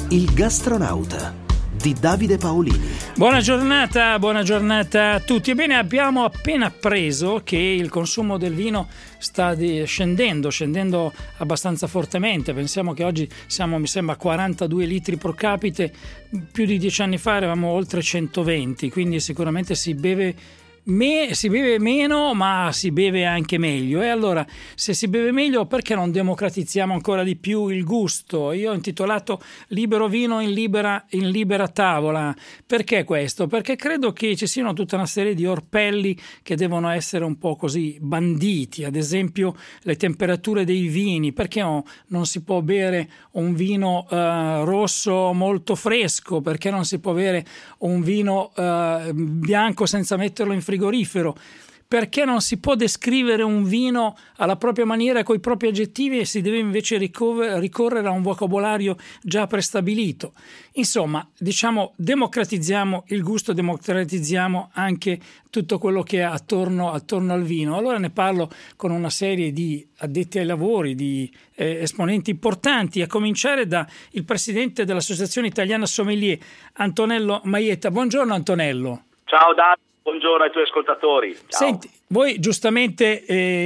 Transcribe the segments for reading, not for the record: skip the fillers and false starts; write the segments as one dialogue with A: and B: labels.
A: Il gastronauta di Davide Paolini.
B: Buona giornata a tutti. Ebbene, abbiamo appena appreso che il consumo del vino sta scendendo abbastanza fortemente. Pensiamo che oggi siamo, mi sembra, 42 litri pro capite. Più di 10 anni fa eravamo oltre 120, quindi sicuramente si beve meno, ma si beve anche meglio. E allora, se si beve meglio, perché non democratizziamo ancora di più il gusto? Io ho intitolato Libero vino in libera tavola. Perché questo? Perché credo che ci siano tutta una serie di orpelli che devono essere un po' così banditi. Ad esempio, le temperature dei vini. Perché non si può bere un vino rosso molto fresco? Perché non si può bere un vino bianco senza metterlo in frigorifero? Perché non si può descrivere un vino alla propria maniera con i propri aggettivi e si deve invece ricorrere a un vocabolario già prestabilito? Insomma, democratizziamo il gusto, democratizziamo anche tutto quello che è attorno al vino. Allora ne parlo con una serie di addetti ai lavori, di esponenti importanti, a cominciare da il presidente dell'Associazione Italiana Sommelier, Antonello Maietta. Buongiorno Antonello.
C: Ciao Davide. Buongiorno ai tuoi ascoltatori. Ciao.
B: Senti, voi giustamente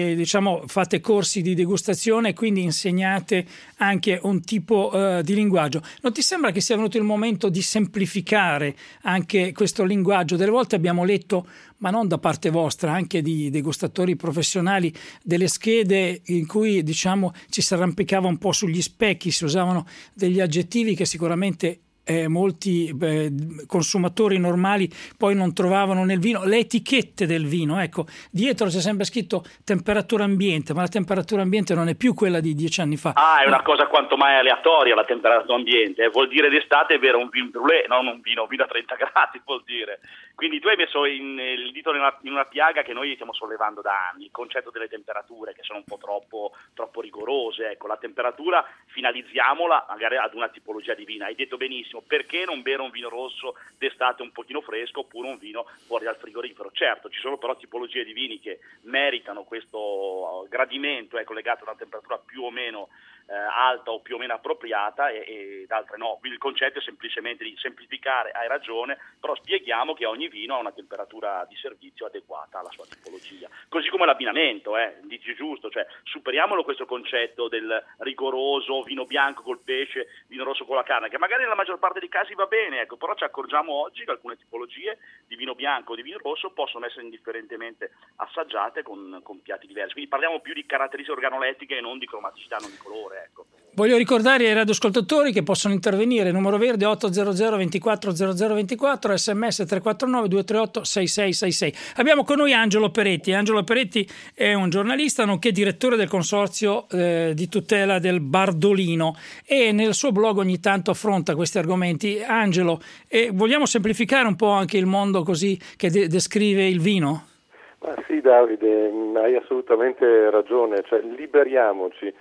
B: fate corsi di degustazione e quindi insegnate anche un tipo di linguaggio. Non ti sembra che sia venuto il momento di semplificare anche questo linguaggio? Delle volte abbiamo letto, ma non da parte vostra, anche di degustatori professionali, delle schede in cui ci si arrampicava un po' sugli specchi, si usavano degli aggettivi che sicuramente molti consumatori normali poi non trovavano nel vino. Le etichette del vino, ecco, dietro c'è sempre scritto temperatura ambiente, ma la temperatura ambiente non è più quella di 10 anni fa.
C: È una cosa quanto mai aleatoria la temperatura ambiente, vuol dire d'estate bere un vin brûlé, non un vino a 30 gradi vuol dire. Quindi tu hai messo il dito in una piaga che noi stiamo sollevando da anni, il concetto delle temperature che sono un po' troppo rigorose. Ecco, la temperatura finalizziamola magari ad una tipologia di vino. Hai detto benissimo, perché non bere un vino rosso d'estate un pochino fresco oppure un vino fuori dal frigorifero? Certo, ci sono però tipologie di vini che meritano questo gradimento, legato a una temperatura più o meno alta o più o meno appropriata ed altre no. Quindi il concetto è semplicemente di semplificare, hai ragione, però spieghiamo che ogni vino ha una temperatura di servizio adeguata alla sua tipologia. Così come l'abbinamento, dici giusto, cioè superiamolo questo concetto del rigoroso vino bianco col pesce, vino rosso con la carne, che magari nella maggior parte dei casi va bene, però ci accorgiamo oggi che alcune tipologie di vino bianco o di vino rosso possono essere indifferentemente assaggiate con piatti diversi. Quindi parliamo più di caratteristiche organolettiche e non di cromaticità, non di colore. Ecco.
B: Voglio ricordare ai radioascoltatori che possono intervenire, numero verde 800 24 0024, sms 349 238 6666. Abbiamo con noi Angelo Peretti. Angelo Peretti è un giornalista nonché direttore del consorzio di tutela del Bardolino e nel suo blog ogni tanto affronta questi argomenti. Angelo, vogliamo semplificare un po' anche il mondo così che descrive il vino?
D: Ma sì Davide, hai assolutamente ragione, cioè liberiamoci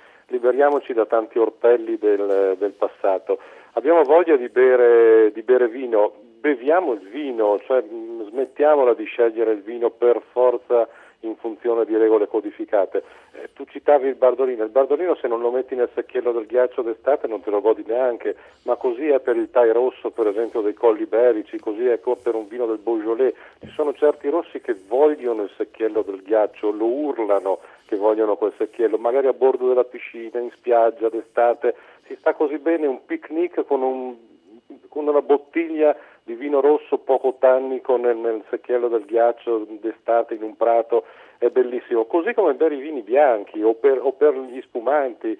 D: da tanti orpelli del passato. Abbiamo voglia di bere vino, beviamo il vino, cioè smettiamola di scegliere il vino per forza in funzione di regole codificate. Tu citavi il Bardolino se non lo metti nel secchiello del ghiaccio d'estate non te lo godi neanche, ma così è per il Thai rosso, per esempio dei Colli Iberici, così è per un vino del Beaujolais. Ci sono certi rossi che vogliono il secchiello del ghiaccio, lo urlano che vogliono quel secchiello, magari a bordo della piscina, in spiaggia d'estate, si sta così bene, un picnic con una bottiglia di vino rosso poco tannico nel secchiello del ghiaccio d'estate in un prato, è bellissimo, così come bere i vini bianchi o per gli spumanti.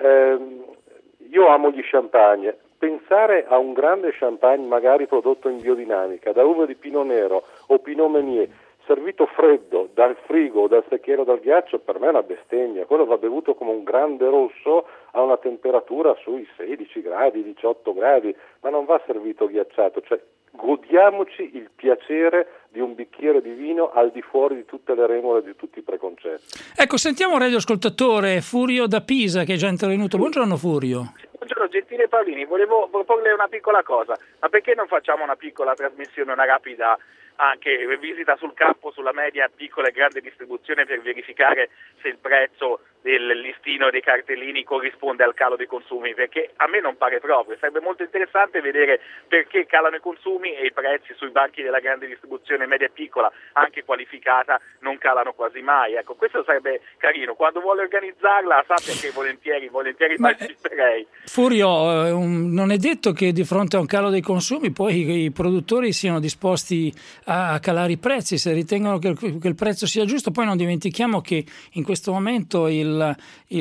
D: Io amo gli champagne, pensare a un grande champagne magari prodotto in biodinamica da uve di Pinot Nero o Pinot Meunier servito freddo dal frigo o dal secchiello dal ghiaccio, per me è una bestemmia. Quello va bevuto come un grande rosso a una temperatura sui 16 gradi, 18 gradi, ma non va servito ghiacciato, cioè godiamoci il piacere di un bicchiere di vino al di fuori di tutte le remore e di tutti i preconcetti.
B: Ecco, sentiamo un radioascoltatore, Furio da Pisa, che è già intervenuto. Buongiorno Furio.
E: Buongiorno gentile Paolini, volevo proporle una piccola cosa, ma perché non facciamo una piccola trasmissione, una rapida anche visita sul campo, sulla media, piccola e grande distribuzione per verificare se il prezzo listino dei cartellini corrisponde al calo dei consumi, perché a me non pare proprio. Sarebbe molto interessante vedere perché calano i consumi e i prezzi sui banchi della grande distribuzione media e piccola, anche qualificata, non calano quasi mai. Ecco, questo sarebbe carino. Quando vuole organizzarla sappia che volentieri parteciperei.
B: Furio, non è detto che di fronte a un calo dei consumi poi i produttori siano disposti a calare i prezzi se ritengono che il prezzo sia giusto. Poi non dimentichiamo che in questo momento il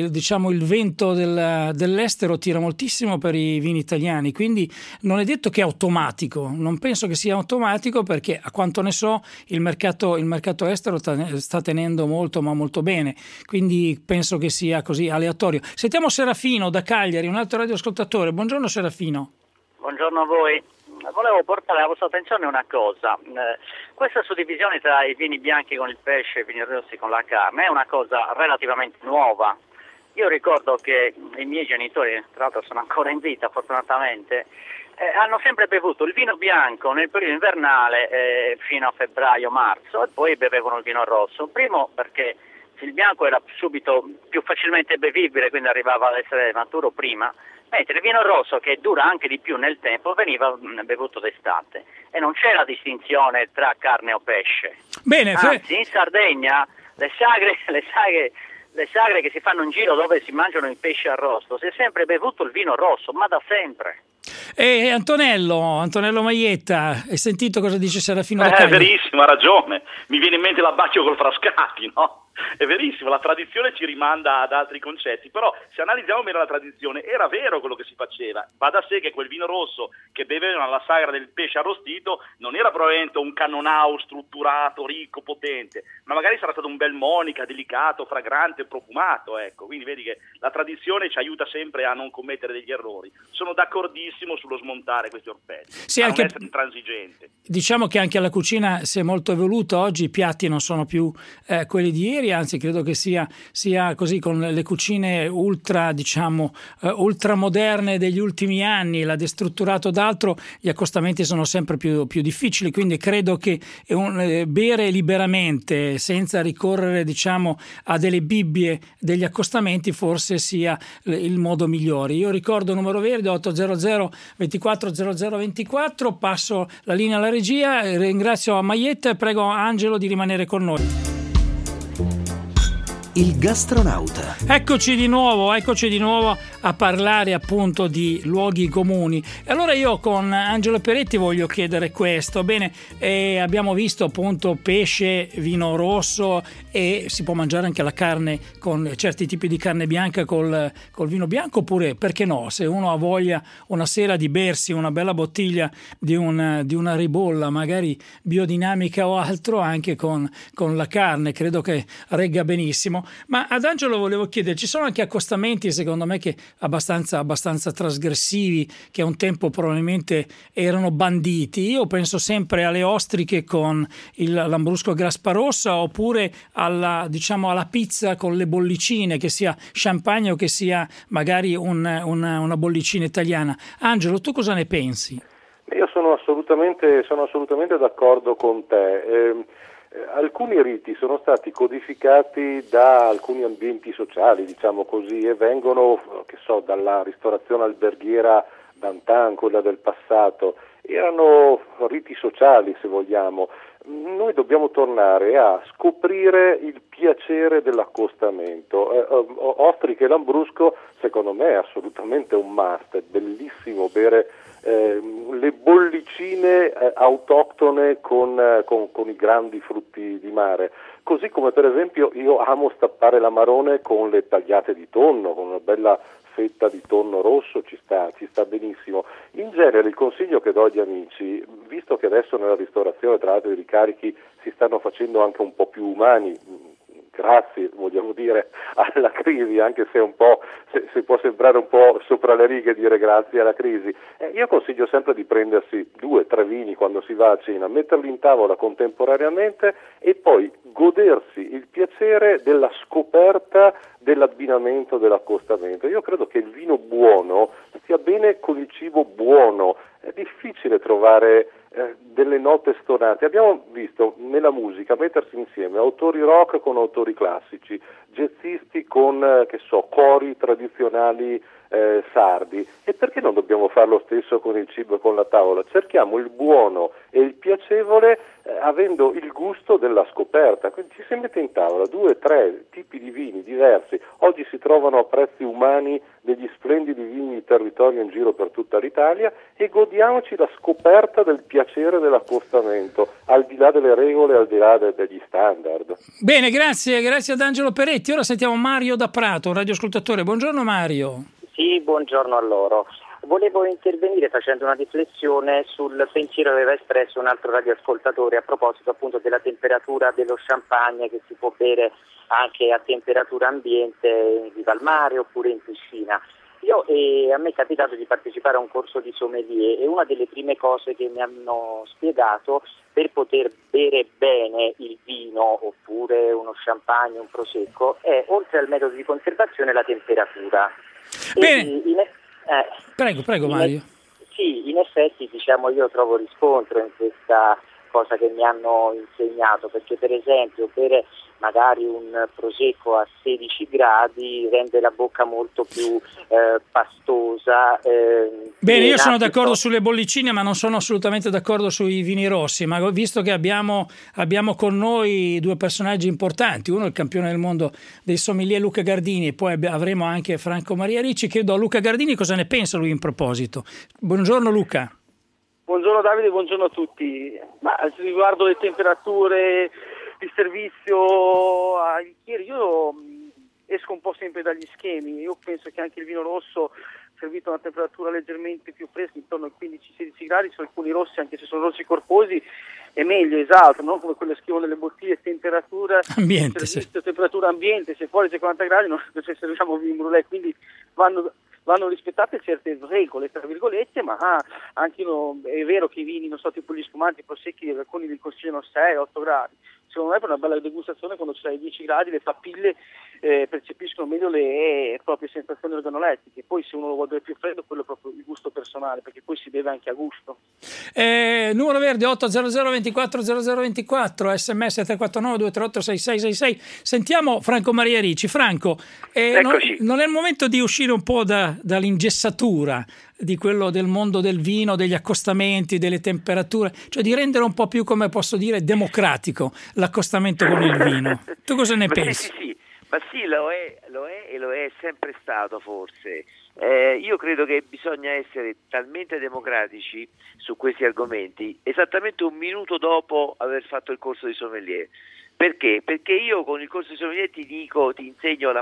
B: vento dell'estero tira moltissimo per i vini italiani, quindi non è detto che è automatico, non penso che sia automatico, perché a quanto ne so il mercato estero sta tenendo molto ma molto bene, quindi penso che sia così aleatorio. Sentiamo Serafino da Cagliari, un altro radioascoltatore. Buongiorno Serafino.
F: Buongiorno a voi. Volevo portare alla vostra attenzione una cosa. Questa suddivisione tra i vini bianchi con il pesce e i vini rossi con la carne è una cosa relativamente nuova. Io ricordo che i miei genitori, tra l'altro sono ancora in vita fortunatamente, hanno sempre bevuto il vino bianco nel periodo invernale fino a febbraio-marzo, e poi bevevano il vino rosso. Primo perché il bianco era subito più facilmente bevibile, quindi arrivava ad essere maturo prima, mentre il vino rosso, che dura anche di più nel tempo, veniva bevuto d'estate e non c'era distinzione tra carne o pesce.
B: Bene,
F: anzi, in Sardegna le sagre che si fanno in giro dove si mangiano i pesci arrosto, si è sempre bevuto il vino rosso, ma da sempre.
B: E Antonello Maietta, hai sentito cosa dice Serafino da Cagliari?
C: È verissimo, ha ragione. Mi viene in mente l'abbacchio col Frascati, no? È verissimo, la tradizione ci rimanda ad altri concetti, però se analizziamo bene la tradizione era vero quello che si faceva. Va da sé che quel vino rosso che bevevano alla sagra del pesce arrostito non era probabilmente un cannonau strutturato, ricco, potente, ma magari sarà stato un bel Monica, delicato, fragrante, profumato, ecco. Quindi vedi che la tradizione ci aiuta sempre a non commettere degli errori. Sono d'accordissimo sullo smontare questi orpelli,
B: sì,
C: a
B: anche,
C: non essere intransigente.
B: Diciamo che anche la cucina si è molto evoluta, oggi i piatti non sono più quelli di ieri, anzi credo che sia così con le cucine ultramoderne degli ultimi anni, la destrutturato d'altro, gli accostamenti sono sempre più difficili, quindi credo che bere liberamente senza ricorrere a delle bibbie degli accostamenti forse sia il modo migliore. Io ricordo numero verde 800 24 00 24, passo la linea alla regia, ringrazio Maietta e prego Angelo di rimanere con noi.
A: Il gastronauta.
B: Eccoci di nuovo a parlare appunto di luoghi comuni. E allora io con Angelo Peretti voglio chiedere questo. Bene, abbiamo visto appunto pesce, vino rosso, e si può mangiare anche la carne con certi tipi di carne bianca col vino bianco, oppure perché no, se uno ha voglia una sera di bersi una bella bottiglia di una ribolla magari biodinamica o altro anche con la carne, credo che regga benissimo. Ma ad Angelo volevo chiedere, ci sono anche accostamenti secondo me che abbastanza trasgressivi, che un tempo probabilmente erano banditi. Io penso sempre alle ostriche con il lambrusco grappa rossa, oppure alla pizza con le bollicine, che sia champagne o che sia magari una bollicina italiana. Angelo, tu cosa ne pensi?
D: Io sono assolutamente d'accordo con te. Alcuni riti sono stati codificati da alcuni ambienti sociali, diciamo così, e vengono, dalla ristorazione alberghiera d'antan, quella del passato. Erano riti sociali, se vogliamo. Noi dobbiamo tornare a scoprire il piacere dell'accostamento. Ostriche e lambrusco, secondo me, è assolutamente un must. È bellissimo bere le bollicine autoctone con i grandi frutti di mare, così come per esempio io amo stappare l'amarone con le tagliate di tonno, con una bella fetta di tonno rosso, ci sta benissimo. In genere il consiglio che do agli amici, visto che adesso nella ristorazione tra l'altro i ricarichi si stanno facendo anche un po' più umani, grazie, vogliamo dire, alla crisi, anche se se può sembrare un po' sopra le righe dire grazie alla crisi. Io consiglio sempre di prendersi 2-3 vini quando si va a cena, metterli in tavola contemporaneamente e poi godersi il piacere della scoperta dell'abbinamento, dell'accostamento. Io credo che il vino buono stia bene con il cibo buono. è difficile trovare delle note stonate. Abbiamo visto nella musica mettersi insieme autori rock con autori classici, jazzisti con cori tradizionali sardi, e perché non dobbiamo fare lo stesso con il cibo e con la tavola? Cerchiamo il buono e il piacevole avendo il gusto della scoperta. Quindi ci si mette in tavola 2-3 tipi di vini diversi. Oggi si trovano a prezzi umani degli splendidi vini di territorio in giro per tutta l'Italia e godiamoci la scoperta del piacere dell'accostamento, al di là delle regole, al di là degli standard.
B: Bene, grazie ad Angelo Peretti. Ora sentiamo Mario da Prato, un radioascoltatore. Buongiorno Mario.
G: Sì, buongiorno a loro. Volevo intervenire facendo una riflessione sul pensiero che aveva espresso un altro radioascoltatore a proposito appunto della temperatura dello champagne che si può bere anche a temperatura ambiente in riva al mare oppure in piscina. A me è capitato di partecipare a un corso di sommelier e una delle prime cose che mi hanno spiegato per poter bere bene il vino oppure uno champagne, un prosecco, è oltre al metodo di conservazione la temperatura.
B: Bene. Prego Mario.
G: Sì, in effetti io trovo riscontro in questa cosa che mi hanno insegnato, perché per esempio bere magari un prosecco a 16 gradi rende la bocca molto più pastosa.
B: Bene, io sono d'accordo sulle bollicine, ma non sono assolutamente d'accordo sui vini rossi, ma visto che abbiamo con noi due personaggi importanti, uno è il campione del mondo dei sommelier Luca Gardini e poi avremo anche Franco Maria Ricci, chiedo a Luca Gardini cosa ne pensa lui in proposito. Buongiorno Luca.
H: Buongiorno Davide, buongiorno a tutti. Ma riguardo le temperature, il servizio ai bicchieri, io esco un po' sempre dagli schemi. Io penso che anche il vino rosso servito a una temperatura leggermente più fresca, intorno ai 15-16 gradi, su alcuni rossi, anche se sono rossi corposi, è meglio, esatto, non come quello che scrivono nelle bottiglie, temperatura
B: ambiente,
H: servizio, sì. Temperatura ambiente, se fuori 50 gradi non se serviamo vin brûlé, quindi vanno rispettate certe regole, tra virgolette, ma anche è vero che i vini, non so, tipo gli spumanti, i prosecchi, alcuni li consigliano 6-8 gradi. Secondo me per una bella degustazione, quando c'è ai 10 gradi, le papille percepiscono meglio le proprie sensazioni organolettiche. Poi se uno lo vuole bere più freddo, quello è proprio il gusto personale, perché poi si beve anche a gusto.
B: Numero verde 800 24 0024, sms 349 238 6666. Sentiamo Franco Maria Ricci. Franco, non è il momento di uscire un po' dall'ingessatura di quello del mondo del vino, degli accostamenti, delle temperature, cioè di rendere un po' più, come posso dire, democratico l'accostamento con il vino. Tu cosa ne pensi?
I: Sì. Ma sì, lo è e lo è sempre stato forse. Io credo che bisogna essere talmente democratici su questi argomenti esattamente un minuto dopo aver fatto il corso di sommelier. Perché? Perché io con il corso di sommelier ti insegno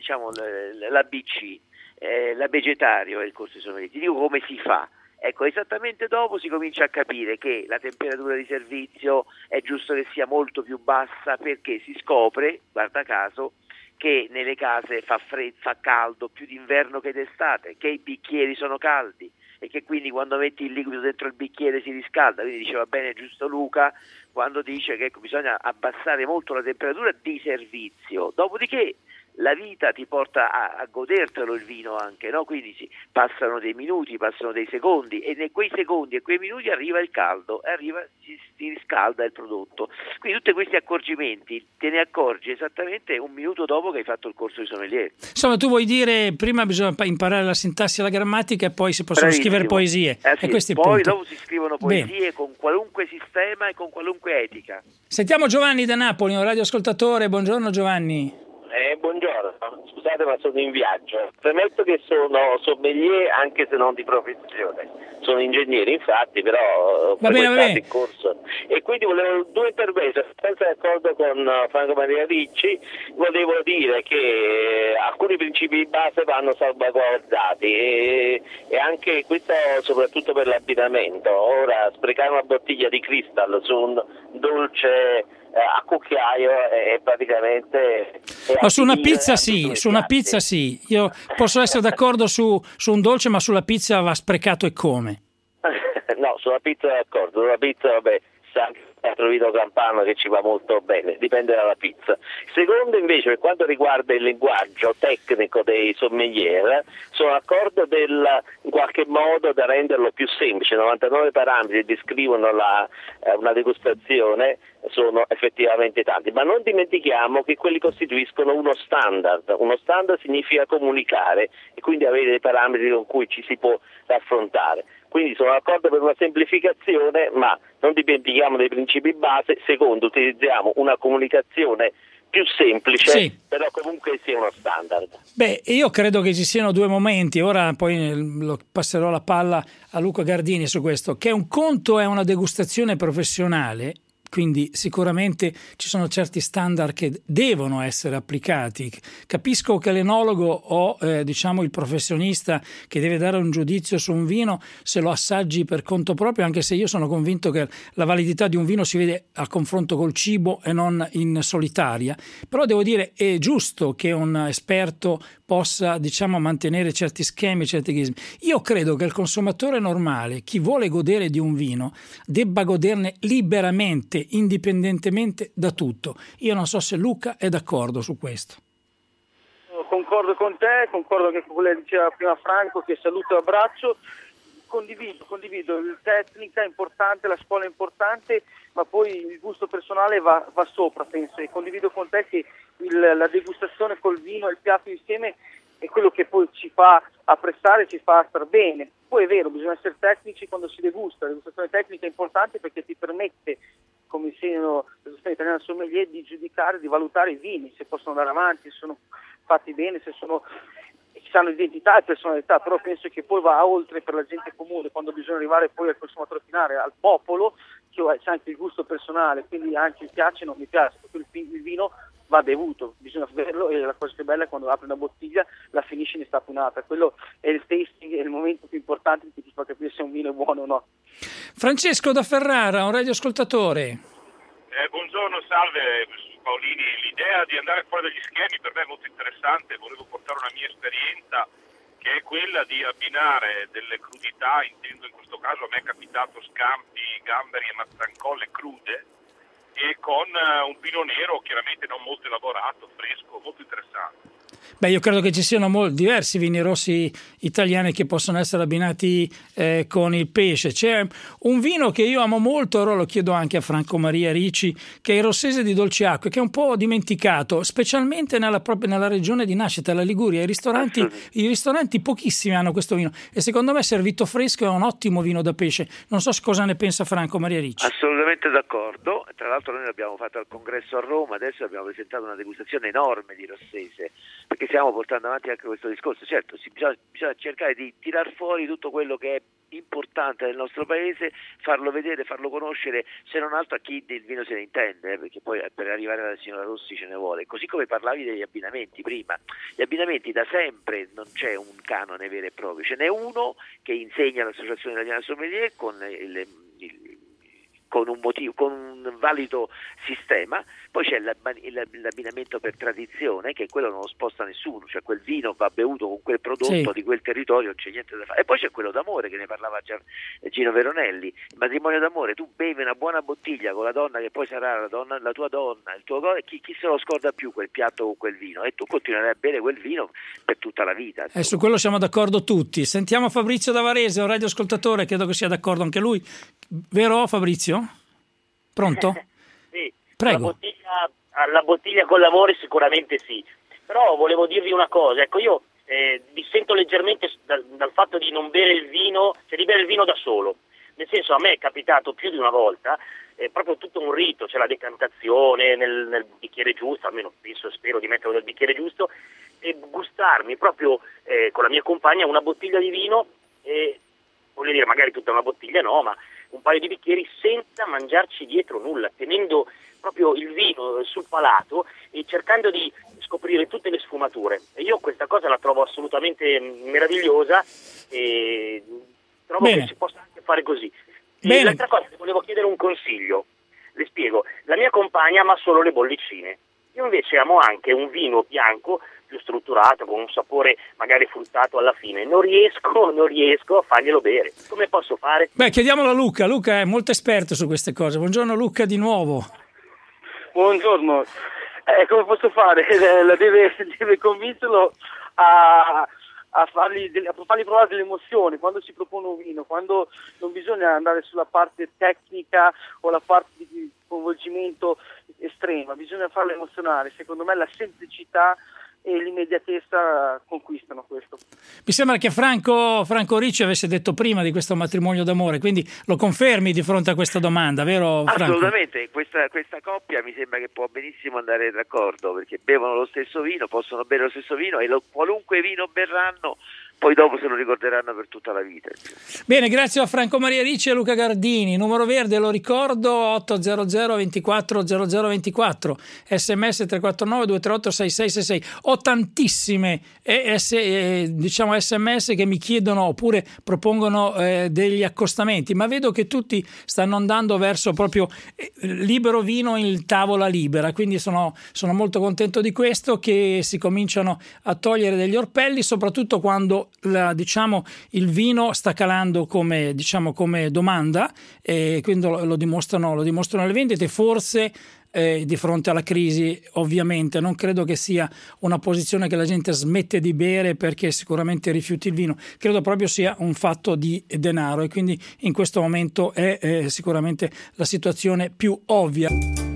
I: l'ABC, l'abegetario è il corso di sommelier, ti dico come si fa. Ecco, esattamente dopo si comincia a capire che la temperatura di servizio è giusto che sia molto più bassa, perché si scopre, guarda caso, che nelle case fa caldo più d'inverno che d'estate, che i bicchieri sono caldi e che quindi quando metti il liquido dentro il bicchiere si riscalda. Quindi diceva bene giusto Luca quando dice che bisogna abbassare molto la temperatura di servizio, dopodiché la vita ti porta a godertelo il vino anche, no? Quindi passano dei minuti, passano dei secondi e in quei secondi e quei minuti arriva il caldo, si riscalda il prodotto. Quindi tutti questi accorgimenti te ne accorgi esattamente un minuto dopo che hai fatto il corso di sommelier.
B: Insomma, tu vuoi dire prima bisogna imparare la sintassi e la grammatica e poi si possono scrivere poesie.
I: Sì.
B: E questo è il
I: poi
B: punto.
I: Dopo si scrivono poesie con qualunque sistema e con qualunque etica.
B: Sentiamo Giovanni da Napoli, un radioascoltatore. Buongiorno Giovanni.
J: Buongiorno, scusate ma sono in viaggio. Premetto che sono sommelier anche se non di professione, sono ingegnere infatti, però ho frequentato il corso e quindi volevo due interventi. Senza d'accordo con Franco Maria Ricci, volevo dire che alcuni principi di base vanno salvaguardati e anche questo soprattutto per l'abbinamento. Ora sprecare una bottiglia di Cristal su un dolce a cucchiaio è praticamente
B: ma su una pizza sì, io posso essere d'accordo su un dolce, ma sulla pizza va sprecato e come?
J: No, sulla pizza d'accordo, sulla pizza vabbè, sa anche altro vino campano che ci va molto bene, dipende dalla pizza. Secondo invece, per quanto riguarda il linguaggio tecnico dei sommelier, sono d'accordo in qualche modo da renderlo più semplice. 99 parametri che descrivono una degustazione sono effettivamente tanti, ma non dimentichiamo che quelli costituiscono uno standard. Uno standard significa comunicare e quindi avere dei parametri con cui ci si può raffrontare. Quindi sono d'accordo per una semplificazione, ma non dimentichiamo dei principi base. Secondo, utilizziamo una comunicazione più semplice, sì, però comunque sia uno standard.
B: Beh, io credo che ci siano due momenti, ora poi passerò la palla a Luca Gardini su questo, che un conto è una degustazione professionale, quindi sicuramente ci sono certi standard che devono essere applicati. Capisco che l'enologo o il professionista che deve dare un giudizio su un vino se lo assaggi per conto proprio, anche se io sono convinto che la validità di un vino si vede al confronto col cibo e non in solitaria. Però devo dire, è giusto che un esperto possa mantenere certi schemi, certi chismi. Io credo che il consumatore normale, chi vuole godere di un vino, debba goderne liberamente, indipendentemente da tutto. Io non so se Luca è d'accordo su questo.
H: Concordo con te, concordo anche con quello che diceva prima Franco, che saluto e abbraccio. Condivido, la tecnica è importante, la scuola è importante, ma poi il gusto personale va sopra, penso, e condivido con te che la degustazione col vino e il piatto insieme è quello che poi ci fa apprezzare, ci fa star bene. Poi è vero, bisogna essere tecnici quando si degusta. La degustazione tecnica è importante perché ti permette, come insegnano la degustazione italiana sommelier, di giudicare, di valutare i vini, se possono andare avanti, se sono fatti bene, se hanno identità e personalità. Però penso che poi va oltre per la gente comune, quando bisogna arrivare poi al consumatore finale, al popolo, che c'è anche il gusto personale, quindi anche mi piace o non mi piace, perché il vino va bevuto, bisogna berlo, e la cosa più bella è quando apri una bottiglia, la finisci in stappunata. Quello è il tasting, è il momento più importante che ti fa capire se un vino è buono o no.
B: Francesco da Ferrara, un radioascoltatore.
K: Buongiorno, salve Paolini. L'idea di andare fuori dagli schemi per me è molto interessante. Volevo portare una mia esperienza, che è quella di abbinare delle crudità, intendo in questo caso a me è capitato scampi, gamberi e mazzancolle crude, e con un vino nero chiaramente non molto elaborato, fresco, molto interessante.
B: Beh, io credo che ci siano diversi vini rossi italiani che possono essere abbinati con il pesce. C'è un vino che io amo molto, ora lo chiedo anche a Franco Maria Ricci, che è il Rossese di Dolceacque, che è un po' dimenticato, specialmente nella regione di nascita, la Liguria. I ristoranti pochissimi hanno questo vino e secondo me servito fresco è un ottimo vino da pesce. Non so cosa ne pensa Franco Maria Ricci.
I: Assolutamente d'accordo. Tra l'altro noi l'abbiamo fatto al congresso a Roma, adesso abbiamo presentato una degustazione enorme di Rossese, perché stiamo portando avanti anche questo discorso. Certo, bisogna cercare di tirar fuori tutto quello che è importante nel nostro paese, farlo vedere, farlo conoscere, se non altro a chi del vino se ne intende, perché poi per arrivare alla signora Rossi ce ne vuole. Così come parlavi degli abbinamenti prima, gli abbinamenti da sempre non c'è un canone vero e proprio, ce n'è uno che insegna l'Associazione Italiana Sommelier con un valido sistema. Poi c'è l'abbinamento per tradizione, che quello non lo sposta nessuno, cioè quel vino va bevuto con quel prodotto di quel territorio, non c'è niente da fare. E poi c'è quello d'amore, che ne parlava già Gino Veronelli, il matrimonio d'amore. Tu bevi una buona bottiglia con la donna che poi sarà la tua donna, il tuo chi se lo scorda più quel piatto con quel vino, e tu continuerai a bere quel vino per tutta la vita.
B: E su quello siamo d'accordo tutti. Sentiamo Fabrizio da Varese, un radioascoltatore, credo che sia d'accordo anche lui, vero Fabrizio? Pronto?
L: Sì.
B: Prego.
L: La bottiglia con l'amore sicuramente sì, però volevo dirvi una cosa, ecco, io dissento leggermente dal fatto di non bere il vino, cioè di bere il vino da solo, nel senso, a me è capitato più di una volta, proprio tutto un rito, c'è la decantazione nel bicchiere giusto, almeno spero di metterlo nel bicchiere giusto, e gustarmi proprio con la mia compagna una bottiglia di vino, voglio dire magari tutta una bottiglia no, ma un paio di bicchieri senza mangiarci dietro nulla, tenendo proprio il vino sul palato e cercando di scoprire tutte le sfumature. E io questa cosa la trovo assolutamente meravigliosa e trovo che si possa anche fare così. E l'altra cosa, volevo chiedere un consiglio, le spiego. La mia compagna ama solo le bollicine. Io invece amo anche un vino bianco più strutturato, con un sapore magari fruttato alla fine. Non riesco a farglielo bere. Come posso fare?
B: Beh, chiediamolo a Luca. Luca è molto esperto su queste cose. Buongiorno Luca di nuovo.
H: Buongiorno. Come posso fare? Deve convincerlo a fargli provare delle emozioni quando si propone un vino, quando non bisogna andare sulla parte tecnica o la parte di coinvolgimento estrema, bisogna farlo emozionare. Secondo me la semplicità e l'immediatezza conquistano questo.
B: Mi sembra che Franco Ricci avesse detto prima di questo matrimonio d'amore, quindi lo confermi di fronte a questa domanda, vero Franco?
I: Assolutamente, questa coppia mi sembra che può benissimo andare d'accordo, perché bevono lo stesso vino, possono bere lo stesso vino e qualunque vino berranno poi dopo se lo ricorderanno per tutta la vita.
B: Bene, grazie a Franco Maria Ricci e Luca Gardini. Numero verde, lo ricordo, 800 24 0024, sms 349 238 6666. Ho tantissime sms che mi chiedono oppure propongono degli accostamenti, ma vedo che tutti stanno andando verso proprio libero vino in tavola libera, quindi sono molto contento di questo, che si cominciano a togliere degli orpelli, soprattutto quando il vino sta calando come domanda, e quindi lo dimostrano le vendite. Forse di fronte alla crisi, ovviamente non credo che sia una posizione che la gente smette di bere perché sicuramente rifiuti il vino, credo proprio sia un fatto di denaro, e quindi in questo momento è sicuramente la situazione più ovvia.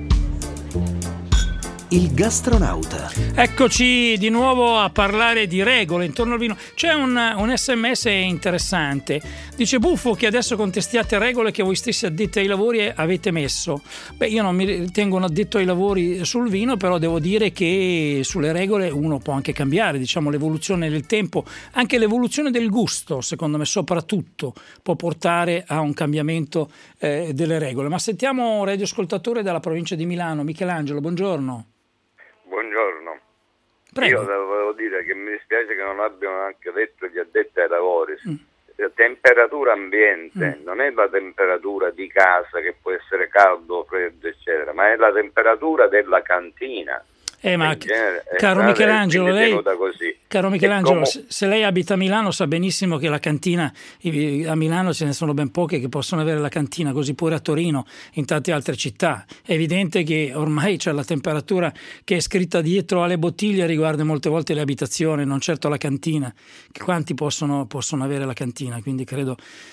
A: Il gastronauta.
B: Eccoci di nuovo a parlare di regole intorno al vino. C'è un sms interessante. Dice: buffo che adesso contestiate regole che voi stessi addetti ai lavori avete messo. Beh, io non mi ritengo un addetto ai lavori sul vino, però devo dire che sulle regole uno può anche cambiare, l'evoluzione del tempo, anche l'evoluzione del gusto, secondo me soprattutto, può portare a un cambiamento delle regole. Ma sentiamo un radioascoltatore dalla provincia di Milano, Michelangelo, buongiorno.
M: Buongiorno.
B: Prego.
M: Io devo dire che mi dispiace che non abbiano anche detto gli addetti ai lavori. La temperatura ambiente non è la temperatura di casa, che può essere caldo, freddo, eccetera, ma è la temperatura della cantina.
B: Ma caro Michelangelo, se lei abita a Milano sa benissimo che la cantina, a Milano ce ne sono ben poche che possono avere la cantina, così pure a Torino, in tante altre città. È evidente che ormai c'è la temperatura che è scritta dietro alle bottiglie, riguarda molte volte le abitazioni, non certo la cantina. Quanti possono avere la cantina? Quindi credo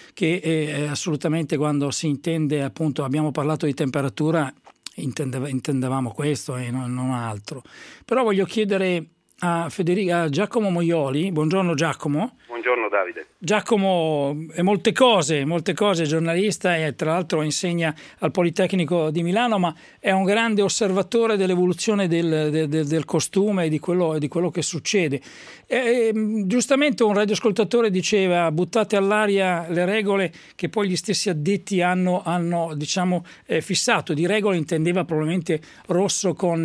B: che assolutamente, quando si intende, appunto, abbiamo parlato di temperatura, intendevamo questo e non altro. Però voglio chiedere a Giacomo Moioli. Buongiorno Giacomo.
N: Buongiorno Davide.
B: Giacomo è molte cose, giornalista e tra l'altro insegna al Politecnico di Milano, ma è un grande osservatore dell'evoluzione del costume e di quello che succede. Giustamente un radioascoltatore diceva: buttate all'aria le regole che poi gli stessi addetti hanno fissato. Di regole intendeva probabilmente rosso con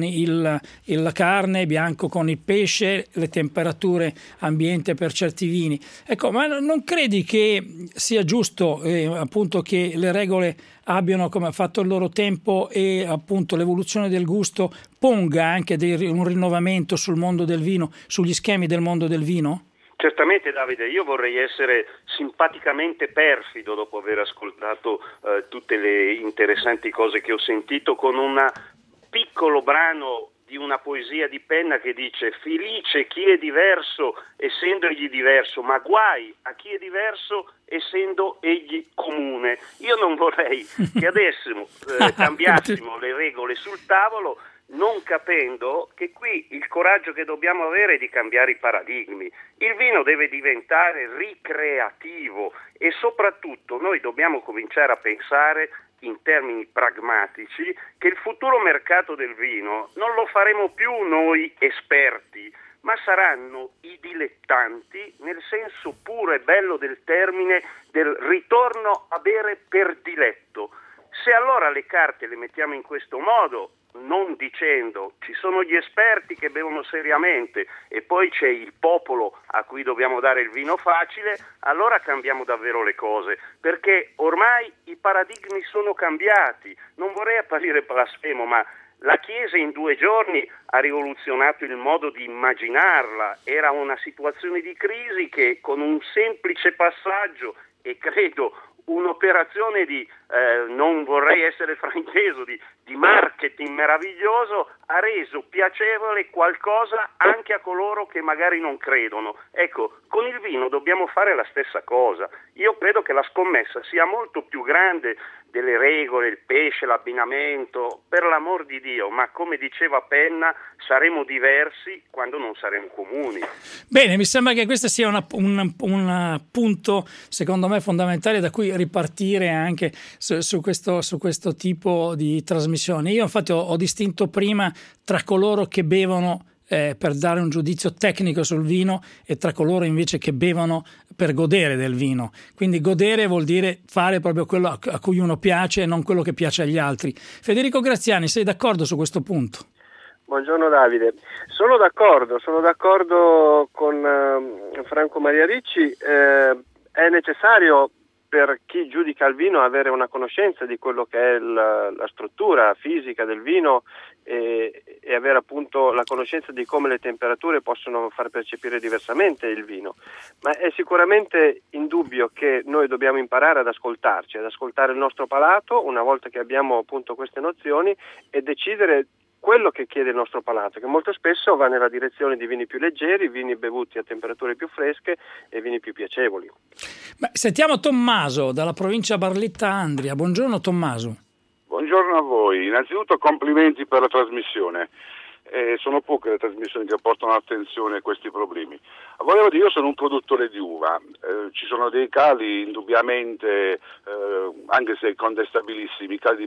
B: la carne, bianco con il pesce, le temperature ambiente per certi vini. Ecco, ma non credi che sia giusto appunto che le regole abbiano come fatto il loro tempo, e appunto l'evoluzione del gusto ponga anche un rinnovamento sul mondo del vino, sugli schemi del mondo del vino?
N: Certamente Davide, io vorrei essere simpaticamente perfido dopo aver ascoltato tutte le interessanti cose che ho sentito, con un piccolo brano di una poesia di Penna che dice: felice chi è diverso essendo egli diverso, ma guai a chi è diverso essendo egli comune. Io non vorrei che adesso cambiassimo le regole sul tavolo, non capendo che qui il coraggio che dobbiamo avere è di cambiare i paradigmi. Il vino deve diventare ricreativo e soprattutto noi dobbiamo cominciare a pensare in termini pragmatici che il futuro mercato del vino non lo faremo più noi esperti, ma saranno i dilettanti, nel senso puro e bello del termine, del ritorno a bere per diletto. Se allora le carte le mettiamo in questo modo, non dicendo ci sono gli esperti che bevono seriamente e poi c'è il popolo a cui dobbiamo dare il vino facile, allora cambiamo davvero le cose, perché ormai i paradigmi sono cambiati. Non vorrei apparire blasfemo, ma La Chiesa in 2 giorni ha rivoluzionato il modo di immaginarla, era una situazione di crisi che con un semplice passaggio e credo un'operazione di, non vorrei essere frainteso, di marketing meraviglioso, ha reso piacevole qualcosa anche a coloro che magari non credono. Ecco, con il vino dobbiamo fare la stessa cosa. Io credo che la scommessa sia molto più grande delle regole, il pesce, l'abbinamento, per l'amor di Dio, ma come diceva Penna, saremo diversi quando non saremo comuni.
B: Bene, mi sembra che questo sia un punto, secondo me, fondamentale da cui ripartire anche su questo tipo di trasmissione. Io infatti ho distinto prima tra coloro che bevono per dare un giudizio tecnico sul vino e tra coloro invece che bevono per godere del vino. Quindi godere vuol dire fare proprio quello a cui uno piace e non quello che piace agli altri. Federico Graziani, sei d'accordo su questo punto?
O: Buongiorno Davide, sono d'accordo con Franco Maria Ricci, è necessario per chi giudica il vino avere una conoscenza di quello che è la struttura fisica del vino e avere appunto la conoscenza di come le temperature possono far percepire diversamente il vino, ma è sicuramente indubbio che noi dobbiamo imparare ad ascoltarci, ad ascoltare il nostro palato una volta che abbiamo appunto queste nozioni e decidere quello che chiede il nostro palato, che molto spesso va nella direzione di vini più leggeri, vini bevuti a temperature più fresche e vini più piacevoli.
B: Sentiamo Tommaso dalla provincia Barletta-Andria. Buongiorno Tommaso.
P: Buongiorno a voi, innanzitutto complimenti per la trasmissione. Sono poche le trasmissioni che portano attenzione a questi problemi. Volevo dire, io sono un produttore di uva, ci sono dei cali indubbiamente, anche se contestabilissimi, cali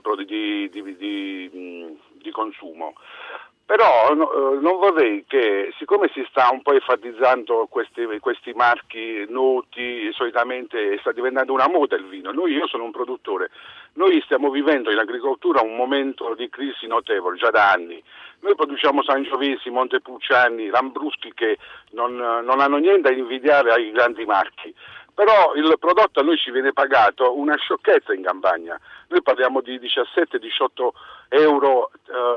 P: di consumo. Però non vorrei che, siccome si sta un po' enfatizzando questi marchi noti, solitamente sta diventando una moda il vino. Io sono un produttore, noi stiamo vivendo in agricoltura un momento di crisi notevole già da anni. Noi produciamo Sangiovese, Montepulciani, Lambruschi che non hanno niente da invidiare ai grandi marchi. Però il prodotto a noi ci viene pagato una sciocchezza in campagna. Noi parliamo di 17-18 euro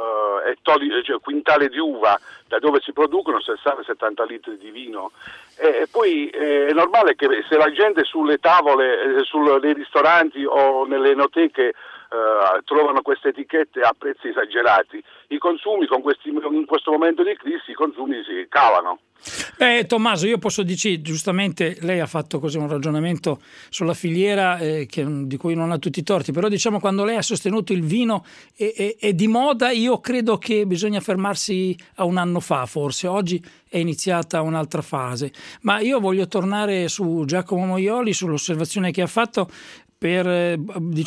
P: quintale di uva, da dove si producono 60-70 litri di vino. E poi è normale che se la gente sulle tavole, nei ristoranti o nelle enoteche trovano queste etichette a prezzi esagerati, i consumi in questo momento di crisi i consumi si calano.
B: Tommaso, io posso dire, giustamente lei ha fatto così un ragionamento sulla filiera di cui non ha tutti i torti, però diciamo quando lei ha sostenuto il vino è di moda, io credo che bisogna fermarsi a un anno fa, forse oggi è iniziata un'altra fase, ma io voglio tornare su Giacomo Moioli, sull'osservazione che ha fatto, per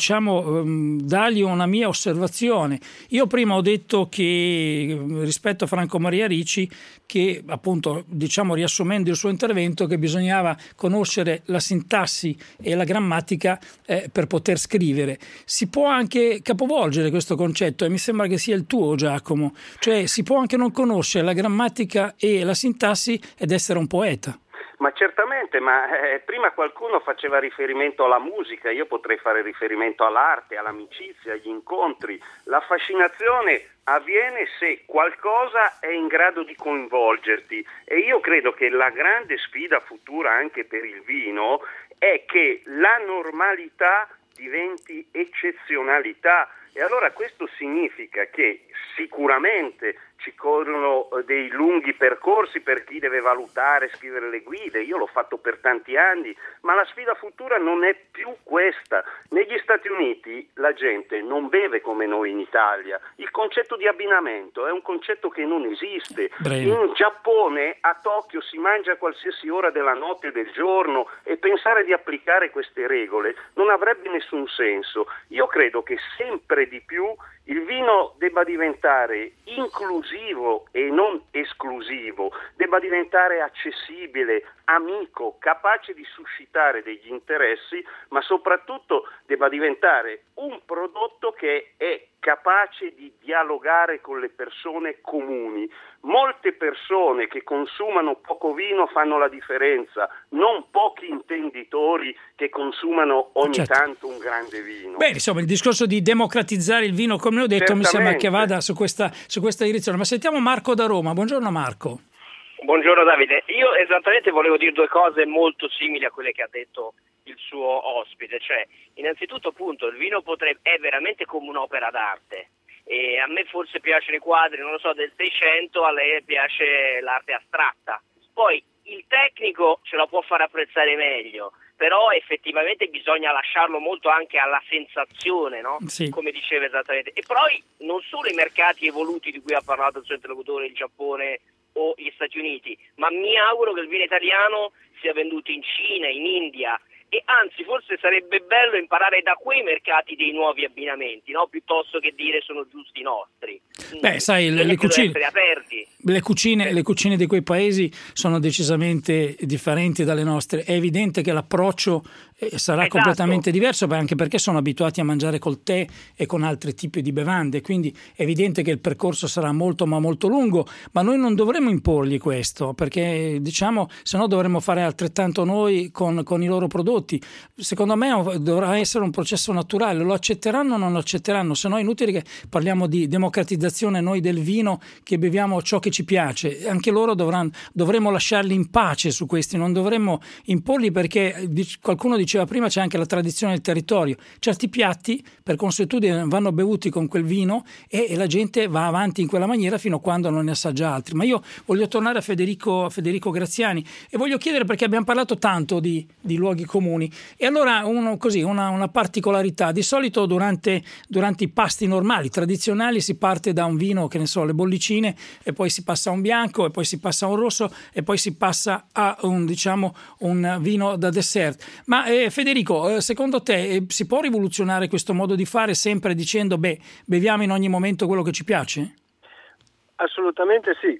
B: dargli una mia osservazione. Io prima ho detto che rispetto a Franco Maria Ricci che appunto riassumendo il suo intervento che bisognava conoscere la sintassi e la grammatica per poter scrivere. Si può anche capovolgere questo concetto e mi sembra che sia il tuo, Giacomo, cioè si può anche non conoscere la grammatica e la sintassi ed essere un poeta.
N: Ma certamente, prima qualcuno faceva riferimento alla musica, io potrei fare riferimento all'arte, all'amicizia, agli incontri. La fascinazione avviene se qualcosa è in grado di coinvolgerti e io credo che la grande sfida futura anche per il vino è che la normalità diventi eccezionalità e allora questo significa che sicuramente ci corrono dei lunghi percorsi per chi deve valutare, scrivere le guide, io l'ho fatto per tanti anni, ma la sfida futura non è più questa. Negli Stati Uniti la gente non beve come noi in Italia, il concetto di abbinamento è un concetto che non esiste. In Giappone, a Tokyo, si mangia a qualsiasi ora della notte e del giorno e pensare di applicare queste regole non avrebbe nessun senso. Io credo che sempre di più il vino debba diventare inclusivo e non esclusivo, debba diventare accessibile, amico, capace di suscitare degli interessi, ma soprattutto debba diventare un prodotto che è capace di dialogare con le persone comuni. Molte persone che consumano poco vino fanno la differenza, non pochi intenditori che consumano ogni tanto un grande vino.
B: Beh, insomma, il discorso di democratizzare il vino, come ho detto, mi sembra che vada su questa direzione. Ma sentiamo Marco da Roma. Buongiorno Marco.
Q: Buongiorno Davide. Io esattamente volevo dire due cose molto simili a quelle che ha detto il suo ospite, cioè innanzitutto appunto il vino è veramente come un'opera d'arte. E a me forse piacciono i quadri, non lo so, del 600, a lei piace l'arte astratta. Poi il tecnico ce la può far apprezzare meglio, però effettivamente bisogna lasciarlo molto anche alla sensazione, no? Sì. Come diceva esattamente. E poi non solo i mercati evoluti di cui ha parlato il suo interlocutore, il Giappone o gli Stati Uniti, ma mi auguro che il vino italiano sia venduto in Cina, in India, e anzi forse sarebbe bello imparare da quei mercati dei nuovi abbinamenti, no? Piuttosto che dire sono giusti i nostri.
B: Beh, sai, le cucine di quei paesi sono decisamente differenti dalle nostre. È evidente che l'approccio sarà completamente diverso, anche perché sono abituati a mangiare col tè e con altri tipi di bevande, quindi è evidente che il percorso sarà molto ma molto lungo, ma noi non dovremmo imporgli questo, perché diciamo se no dovremmo fare altrettanto noi con i loro prodotti. Secondo me dovrà essere un processo naturale, lo accetteranno o non lo accetteranno, se no è inutile che parliamo di democratizzazione noi del vino, che beviamo ciò che ci piace. Anche loro dovremmo lasciarli in pace su questi, non dovremmo imporli, perché qualcuno diceva prima c'è anche la tradizione del territorio, certi piatti per consuetudine vanno bevuti con quel vino e la gente va avanti in quella maniera fino a quando non ne assaggia altri. Ma io voglio tornare a Federico Graziani e voglio chiedere, perché abbiamo parlato tanto di luoghi comuni, e allora una particolarità: di solito durante i pasti normali, tradizionali, si parte da un vino, che ne so, le bollicine, e poi si passa a un bianco, e poi si passa a un rosso, e poi si passa a un vino da dessert. Ma Federico, secondo te si può rivoluzionare questo modo di fare, sempre dicendo beviamo in ogni momento quello che ci piace?
O: Assolutamente sì.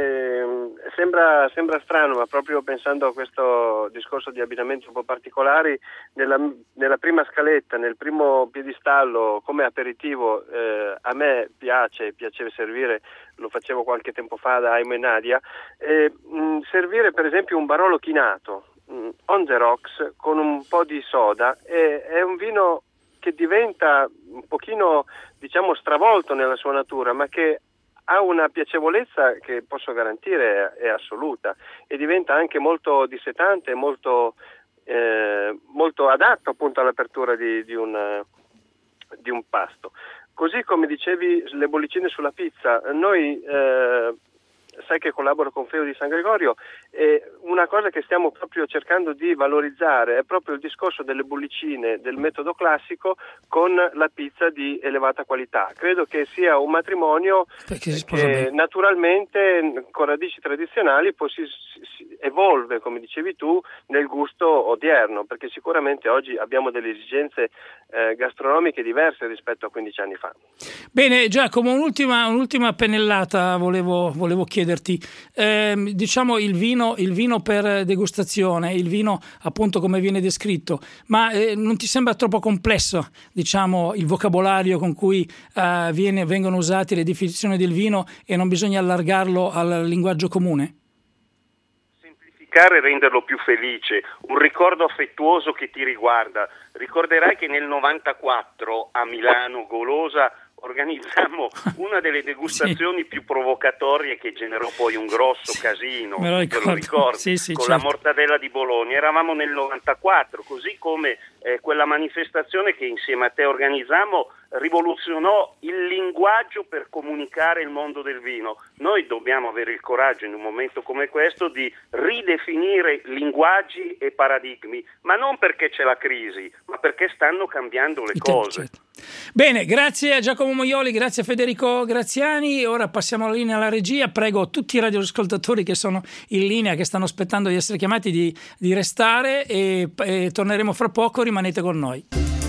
O: Sembra strano, ma proprio pensando a questo discorso di abbinamenti un po' particolari, nella prima scaletta, nel primo piedistallo come aperitivo, a me piaceva servire, lo facevo qualche tempo fa da Aimo e Nadia, servire per esempio un Barolo chinato on the rocks con un po' di soda. È un vino che diventa un pochino, diciamo, stravolto nella sua natura, ma che ha una piacevolezza che posso garantire è assoluta, e diventa anche molto dissetante, molto adatto appunto all'apertura di un pasto. Così come dicevi, le bollicine sulla pizza, noi sai che collaboro con Feo di San Gregorio, e una cosa che stiamo proprio cercando di valorizzare è proprio il discorso delle bollicine del metodo classico con la pizza di elevata qualità. Credo che sia un matrimonio che naturalmente con radici tradizionali poi si evolve, come dicevi tu, nel gusto odierno, perché sicuramente oggi abbiamo delle esigenze gastronomiche diverse rispetto a 15 anni fa.
B: Bene, Giacomo, un'ultima pennellata volevo chiederti. Diciamo il vino per degustazione, il vino appunto come viene descritto, ma non ti sembra troppo complesso, diciamo, il vocabolario con cui vengono usate le definizioni del vino, e non bisogna allargarlo al linguaggio comune?
N: E renderlo più felice, un ricordo affettuoso che ti riguarda. Ricorderai che nel 94 a Milano, Golosa, organizzammo una delle degustazioni più provocatorie, che generò poi un grosso casino,
B: me lo ricordo. Sì,
N: con
B: certo.
N: La mortadella di Bologna. Eravamo nel 94, così come quella manifestazione che insieme a te organizzammo rivoluzionò il linguaggio per comunicare il mondo del vino. Noi dobbiamo avere il coraggio in un momento come questo di ridefinire linguaggi e paradigmi, ma non perché c'è la crisi, ma perché stanno cambiando le cose.
B: Certo. Bene, grazie a Giacomo Moioli, grazie a Federico Graziani. Ora passiamo la linea alla regia. Prego tutti i radioascoltatori che sono in linea, che stanno aspettando di essere chiamati, di restare, e torneremo fra poco. Rimanete con noi.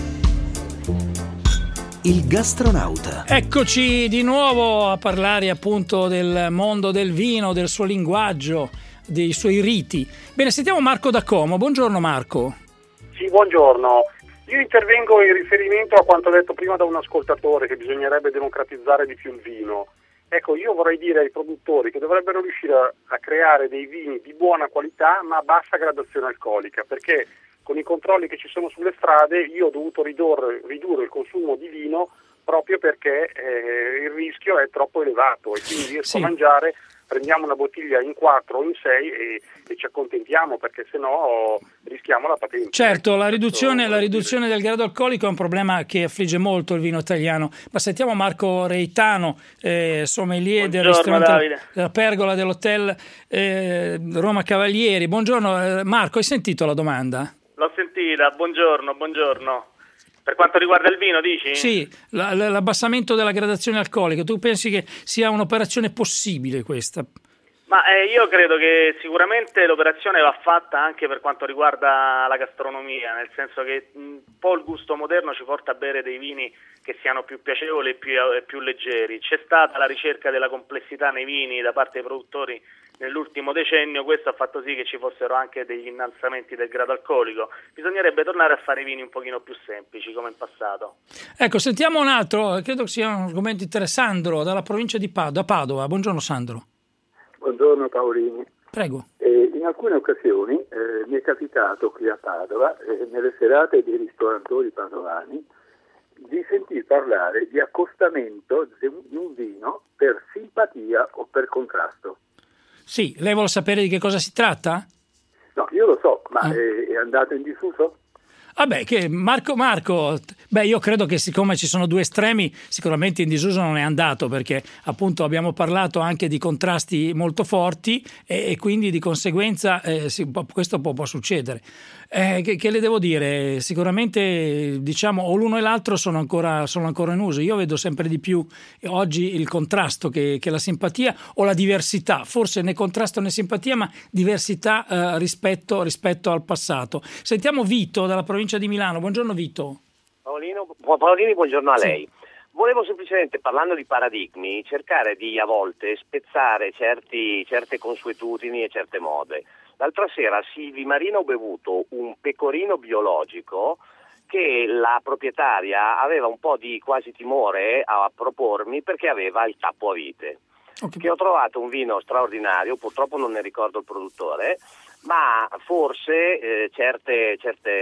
A: Il gastronauta.
B: Eccoci di nuovo a parlare appunto del mondo del vino, del suo linguaggio, dei suoi riti. Bene, sentiamo Marco da Como. Buongiorno Marco.
L: Sì, buongiorno.
R: Io intervengo in riferimento a quanto detto prima da un ascoltatore, che bisognerebbe democratizzare di più il vino. Ecco, io vorrei dire ai produttori che dovrebbero riuscire a creare dei vini di buona qualità ma a bassa gradazione alcolica, perché con i controlli che ci sono sulle strade io ho dovuto ridurre il consumo di vino proprio perché il rischio è troppo elevato e quindi riesco a mangiare, prendiamo una bottiglia in 4 o in 6 e ci accontentiamo, perché sennò rischiamo la patente.
B: Certo, la riduzione del grado alcolico è un problema che affligge molto il vino italiano. Ma sentiamo Marco Reitano, sommelier del ristorante della Pergola dell'Hotel Roma Cavalieri. Buongiorno Marco, hai sentito la domanda?
S: L'ho sentita, buongiorno. Per quanto riguarda il vino, dici?
B: Sì, l'abbassamento della gradazione alcolica. Tu pensi che sia un'operazione possibile questa?
S: Ma io credo che sicuramente l'operazione va fatta anche per quanto riguarda la gastronomia, nel senso che un po' il gusto moderno ci porta a bere dei vini che siano più piacevoli e più leggeri. C'è stata la ricerca della complessità nei vini da parte dei produttori nell'ultimo decennio, questo ha fatto sì che ci fossero anche degli innalzamenti del grado alcolico. Bisognerebbe tornare a fare vini un pochino più semplici come in passato.
B: Ecco, sentiamo un altro, credo che sia un argomento interessante, Sandro dalla provincia di Padova. Buongiorno Sandro.
T: Buongiorno Paolini.
B: Prego.
T: In alcune occasioni mi è capitato qui a Padova, nelle serate dei ristoratori padovani, di sentir parlare di accostamento di un vino per simpatia o per contrasto.
B: Sì, lei vuole sapere di che cosa si tratta?
T: No, io lo so, ma è andato in disuso?
B: Vabbè, che Marco, io credo che siccome ci sono due estremi, sicuramente in disuso non è andato, perché appunto abbiamo parlato anche di contrasti molto forti e quindi di conseguenza questo può succedere. Che le devo dire? Sicuramente diciamo o l'uno e l'altro sono ancora in uso. Io vedo sempre di più oggi il contrasto che la simpatia o la diversità, forse né contrasto né simpatia, ma diversità rispetto al passato. Sentiamo Vito dalla provincia di Milano. Buongiorno Vito.
U: Paolini, buongiorno a lei. Sì. Volevo semplicemente, parlando di paradigmi, cercare di a volte spezzare certe consuetudini e certe mode. L'altra sera a Silvi Marina ho bevuto un pecorino biologico che la proprietaria aveva un po' di quasi timore a propormi perché aveva il tappo a vite. Okay. Che ho trovato un vino straordinario, purtroppo non ne ricordo il produttore, ma forse certe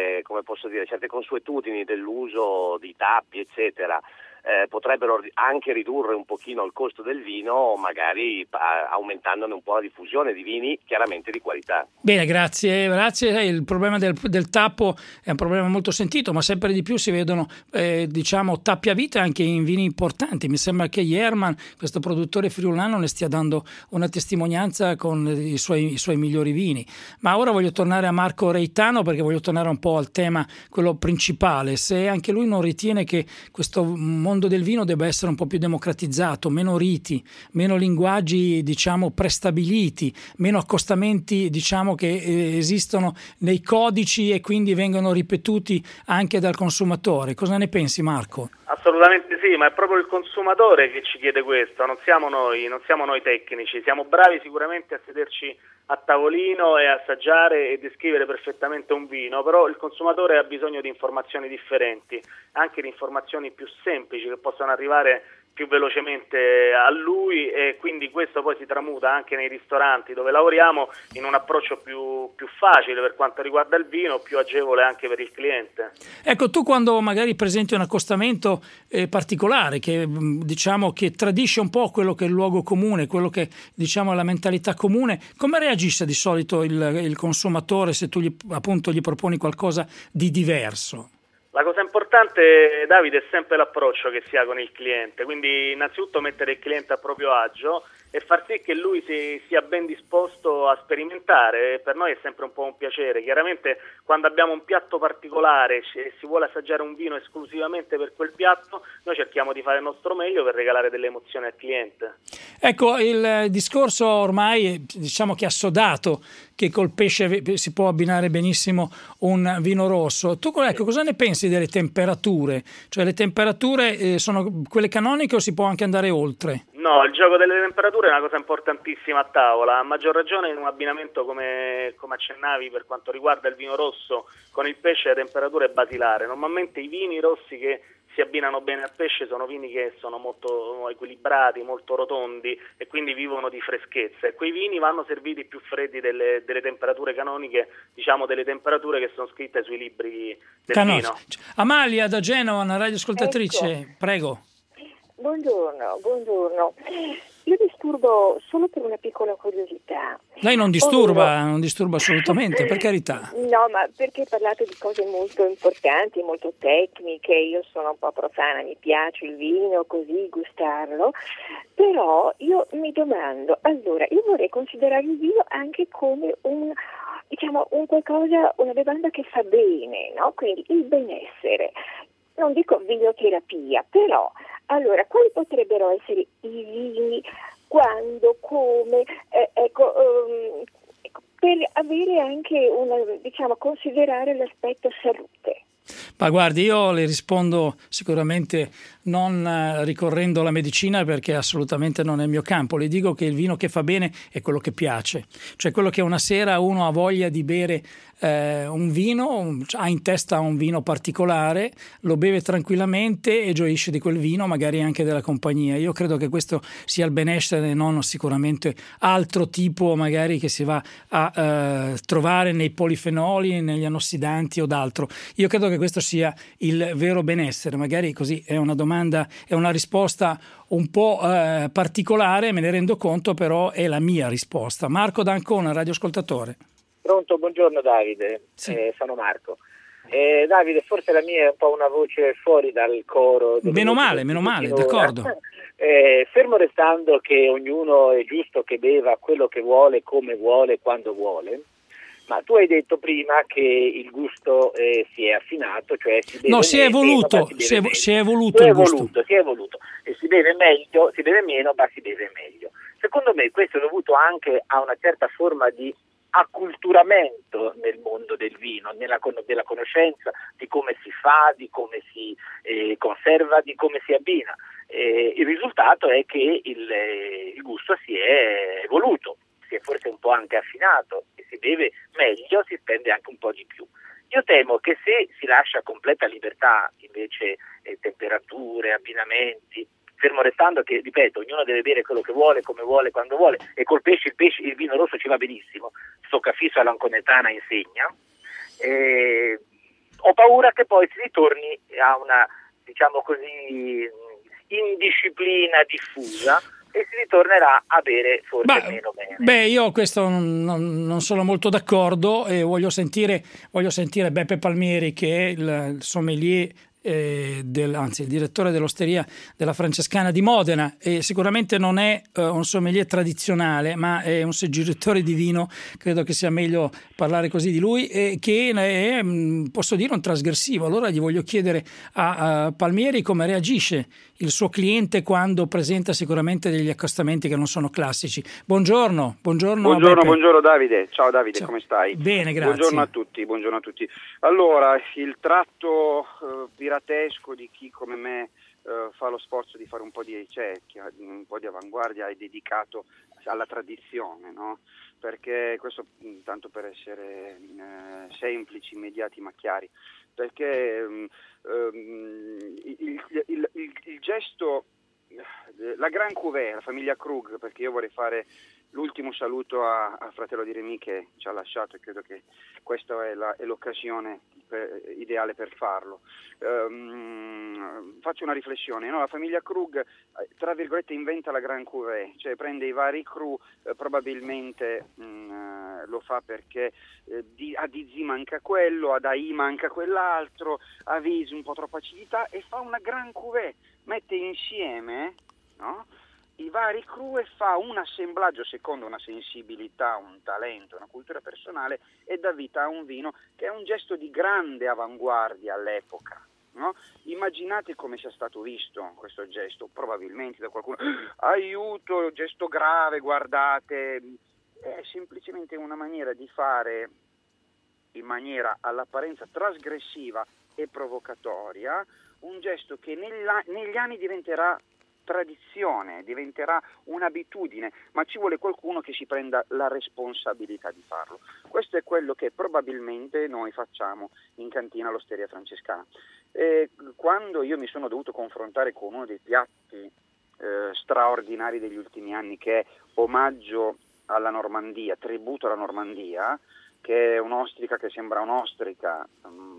U: consuetudini dell'uso di tappi eccetera potrebbero anche ridurre un pochino il costo del vino, magari aumentandone un po' la diffusione di vini chiaramente di qualità.
B: Bene, grazie. Il problema del tappo è un problema molto sentito, ma sempre di più si vedono tappi a vite anche in vini importanti. Mi sembra che Jerman, questo produttore friulano, ne stia dando una testimonianza con i suoi migliori vini. Ma ora voglio tornare a Marco Reitano, perché voglio tornare un po' al tema, quello principale. Se anche lui non ritiene che questo mondo del vino debba essere un po' più democratizzato, meno riti, meno linguaggi prestabiliti, meno accostamenti che esistono nei codici e quindi vengono ripetuti anche dal consumatore. Cosa ne pensi Marco?
S: Assolutamente sì, ma è proprio il consumatore che ci chiede questo, non siamo noi tecnici. Siamo bravi sicuramente a sederci a tavolino e assaggiare e descrivere perfettamente un vino, però il consumatore ha bisogno di informazioni differenti, anche di informazioni più semplici che possano arrivare più velocemente a lui, e quindi questo poi si tramuta anche nei ristoranti dove lavoriamo in un approccio più facile per quanto riguarda il vino, più agevole anche per il cliente.
B: Ecco, tu quando magari presenti un accostamento particolare che tradisce un po' quello che è il luogo comune, quello che è la mentalità comune, come reagisce di solito il consumatore se tu gli proponi qualcosa di diverso?
S: La cosa importante, Davide, è sempre l'approccio che si ha con il cliente, quindi innanzitutto mettere il cliente a proprio agio e far sì che lui sia ben disposto a sperimentare. Per noi è sempre un po' un piacere. Chiaramente quando abbiamo un piatto particolare e si vuole assaggiare un vino esclusivamente per quel piatto, noi cerchiamo di fare il nostro meglio per regalare delle emozioni al cliente.
B: Ecco, il discorso ormai che è assodato che col pesce si può abbinare benissimo un vino rosso. Tu cosa ne pensi delle temperature? Cioè le temperature sono quelle canoniche o si può anche andare oltre?
S: No, il gioco delle temperature è una cosa importantissima a tavola, a maggior ragione in un abbinamento come accennavi per quanto riguarda il vino rosso con il pesce. La temperatura è basilare. Normalmente i vini rossi che si abbinano bene al pesce sono vini che sono molto equilibrati, molto rotondi e quindi vivono di freschezza, e quei vini vanno serviti più freddi delle temperature canoniche, diciamo delle temperature che sono scritte sui libri del vino.
B: Amalia da Genova, una radioascoltatrice, ecco. Prego.
E: Buongiorno. Io disturbo solo per una piccola curiosità.
B: Lei non disturba assolutamente, per carità.
E: No, ma perché parlate di cose molto importanti, molto tecniche, io sono un po' profana, mi piace il vino, così gustarlo, però io mi domando, allora, io vorrei considerare il vino anche come un qualcosa, una bevanda che fa bene, no? Quindi il benessere. Non dico vinoterapia, però, allora, quali potrebbero essere i vini, quando, come, per avere anche considerare l'aspetto salute?
B: Ma guardi, io le rispondo sicuramente non ricorrendo alla medicina, perché assolutamente non è il mio campo. Le dico che il vino che fa bene è quello che piace, cioè quello che una sera uno ha voglia di bere un vino, ha in testa un vino particolare, lo beve tranquillamente e gioisce di quel vino, magari anche della compagnia. Io credo che questo sia il benessere, non sicuramente altro tipo magari che si va a trovare nei polifenoli, negli anossidanti o d'altro. Io credo che questo sia il vero benessere. Magari così è una domanda, è una risposta un po' particolare, me ne rendo conto, però è la mia risposta. Marco da Ancona, radioascoltatore.
V: Pronto, buongiorno Davide,
B: sì.
V: Sono Marco. Davide, forse la mia è un po' una voce fuori dal coro.
B: Meno male, d'accordo.
V: Fermo restando che ognuno è giusto che beva quello che vuole, come vuole, quando vuole, ma tu hai detto prima che il gusto si è affinato, cioè si beve
B: si è evoluto,
V: si è
B: evoluto il gusto.
V: Si è evoluto e si beve meglio, si beve meno, ma si beve meglio. Secondo me questo è dovuto anche a una certa forma di acculturamento nel mondo del vino, della conoscenza di come si fa, di come si conserva, di come si abbina. Il risultato è che il gusto si è evoluto, si è forse un po' anche affinato, e si beve meglio, si spende anche un po' di più. Io temo che se si lascia completa libertà invece temperature, abbinamenti, fermo restando che, ripeto, ognuno deve bere quello che vuole, come vuole, quando vuole, e col pesce il vino rosso ci va benissimo, Stoccafisso all'Anconetana insegna, ho paura che poi si ritorni a una, diciamo così, indisciplina diffusa, e si ritornerà a bere forse meno bene.
B: Io questo non sono molto d'accordo, e voglio sentire Beppe Palmieri, che è il sommelier il direttore dell'osteria della Francescana di Modena, e sicuramente non è un sommelier tradizionale, ma è un seggiatore di vino. Credo che sia meglio parlare così di lui, e che è, posso dire, un trasgressivo. Allora gli voglio chiedere a Palmieri come reagisce il suo cliente quando presenta sicuramente degli accostamenti che non sono classici. Buongiorno
W: Davide. Ciao Davide, come stai?
B: Bene, grazie.
W: Buongiorno a tutti. Allora, il tratto piratesco di chi come me fa lo sforzo di fare un po' di ricerca, un po' di avanguardia, è dedicato alla tradizione, no? Perché questo, tanto per essere semplici, immediati ma chiari, perché il gesto, la Grand Cuvée, la famiglia Krug, perché io vorrei fare l'ultimo saluto a fratello di Remy che ci ha lasciato, e credo che questa è l'occasione ideale per farlo. Faccio una riflessione, no? La famiglia Krug, tra virgolette, inventa la Grand Cuvée, cioè prende i vari cru, probabilmente lo fa perché a DZ manca quello, ad AI manca quell'altro, a Visi un po' troppa acidità, e fa una Grand Cuvée, mette insieme, no, i vari cru e fa un assemblaggio secondo una sensibilità, un talento, una cultura personale, e dà vita a un vino che è un gesto di grande avanguardia all'epoca, no? Immaginate come sia stato visto questo gesto, probabilmente da qualcuno, aiuto, gesto grave, guardate, è semplicemente una maniera di fare in maniera all'apparenza trasgressiva e provocatoria un gesto che negli anni diventerà tradizione, diventerà un'abitudine, ma ci vuole qualcuno che si prenda la responsabilità di farlo. Questo è quello che probabilmente noi facciamo in cantina all'Osteria Francescana. Quando io mi sono dovuto confrontare con uno dei piatti straordinari degli ultimi anni, che è omaggio alla Normandia, tributo alla Normandia, che è un'ostrica che sembra un'ostrica,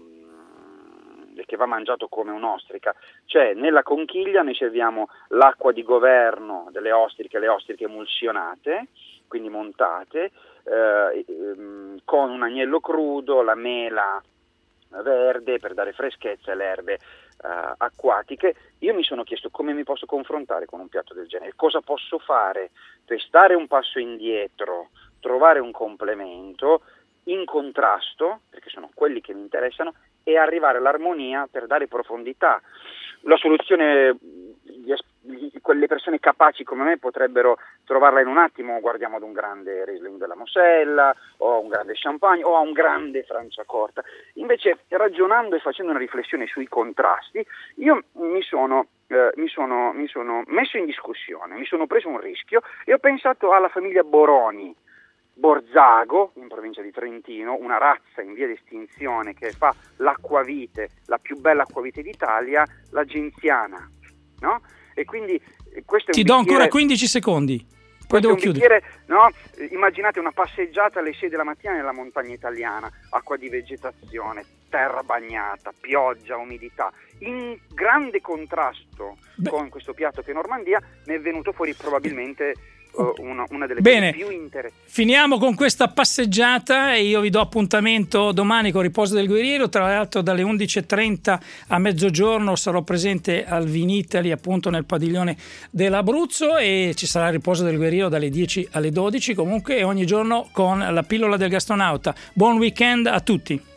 W: e che va mangiato come un'ostrica, cioè nella conchiglia noi serviamo l'acqua di governo delle ostriche, le ostriche emulsionate, quindi montate, con un agnello crudo, la mela verde per dare freschezza e le erbe acquatiche. Io mi sono chiesto come mi posso confrontare con un piatto del genere, cosa posso fare per stare un passo indietro, trovare un complemento in contrasto, perché sono quelli che mi interessano, e arrivare all'armonia per dare profondità. La soluzione, quelle persone capaci come me potrebbero trovarla in un attimo. Guardiamo ad un grande Riesling della Mosella, o a un grande Champagne, o a un grande Franciacorta. Invece, ragionando e facendo una riflessione sui contrasti, io mi sono messo in discussione, mi sono preso un rischio e ho pensato alla famiglia Boroni, Borzago, in provincia di Trentino, una razza in via di estinzione che fa l'acquavite, la più bella acquavite d'Italia, la genziana, no? E quindi questo è
B: Ti do ancora 15 secondi, poi devo chiudere.
W: No? Immaginate una passeggiata alle 6 della mattina nella montagna italiana, acqua di vegetazione, terra bagnata, pioggia, umidità. In grande contrasto con questo piatto che è Normandia, ne è venuto fuori probabilmente una delle cose più interessanti.
B: Finiamo con questa passeggiata e io vi do appuntamento domani con Riposo del Guerriero. Tra l'altro dalle 11.30 a mezzogiorno sarò presente al Vinitaly, appunto nel padiglione dell'Abruzzo, e ci sarà il Riposo del Guerriero dalle 10 alle 12 comunque, e ogni giorno con la pillola del gastronauta. Buon weekend a tutti.